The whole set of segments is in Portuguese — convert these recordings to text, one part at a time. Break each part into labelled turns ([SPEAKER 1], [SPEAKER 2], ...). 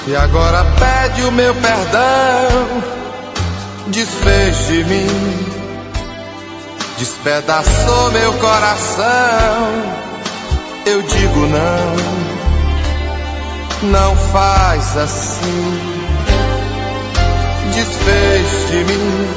[SPEAKER 1] E agora pede o meu perdão. Desfez de mim, despedaçou meu coração. Eu digo não, não faz assim. Desfez de mim,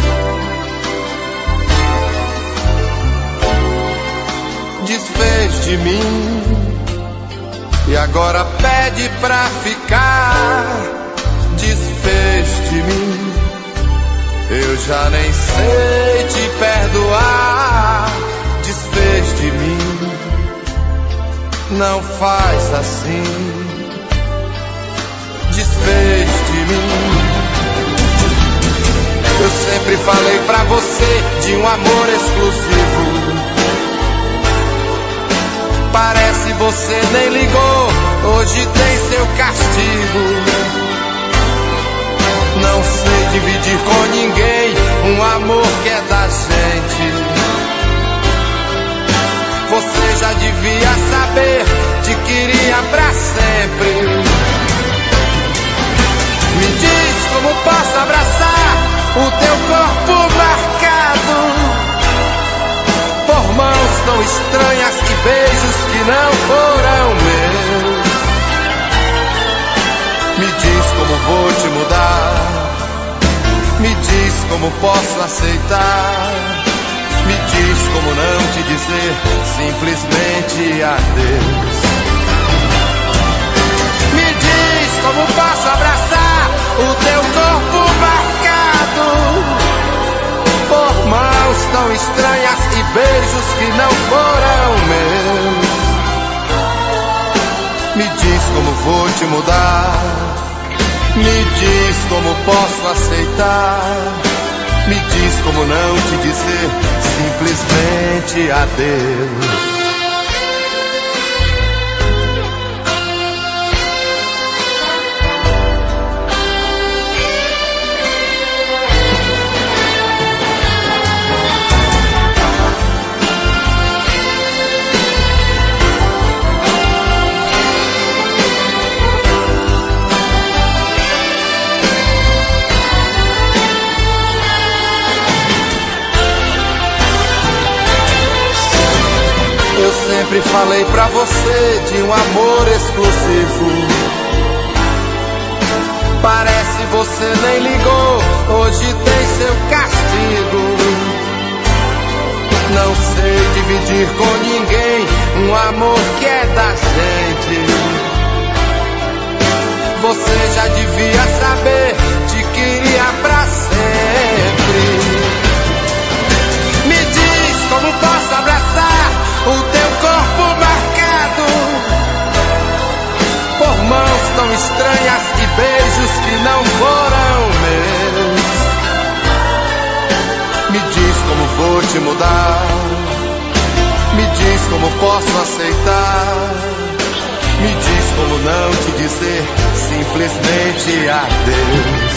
[SPEAKER 1] desfez de mim. E agora pede pra ficar. Desfez de mim, eu já nem sei te perdoar. Desfez de mim, não faz assim. Desfez de mim. Eu sempre falei pra você de um amor exclusivo. Parece você nem ligou, hoje tem seu castigo. Não sei dividir com ninguém um amor que é da gente. Você já devia saber, te queria pra sempre. Me diz como posso abraçar o teu corpo marcado por mãos tão estranhas e beijos que não foram meus. Me diz como vou te mudar. Me diz como posso aceitar. Me diz como não te dizer simplesmente adeus. Me diz como posso abraçar o teu corpo marcado por mãos tão estranhas e beijos que não foram meus. Me diz como vou te mudar. Me diz como posso aceitar. Me diz como não te dizer simplesmente adeus. Sempre falei pra você de um amor exclusivo. Parece você nem ligou, hoje tem seu castigo. Não sei dividir com ninguém um amor que é da gente. Você já devia saber, te queria pra sempre. Me diz como posso abraçar o teu corpo marcado por mãos tão estranhas e beijos que não foram meus. Me diz como vou te mudar. Me diz como posso aceitar. Me diz como não te dizer simplesmente adeus.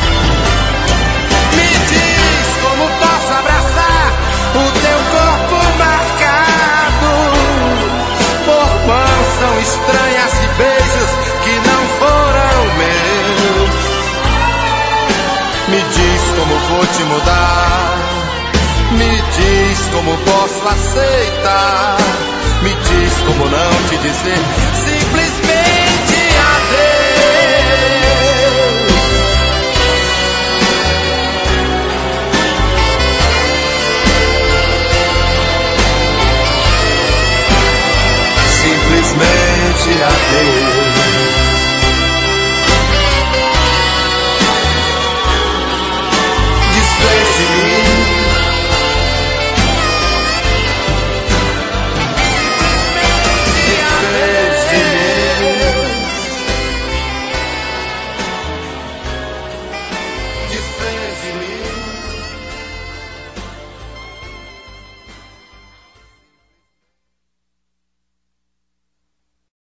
[SPEAKER 1] Me diz como posso abraçar o teu corpo marcado por mãos tão estranhas e beijos que não foram meus. Me diz como vou te mudar. Me diz como posso aceitar. Me diz como não te dizer simplesmente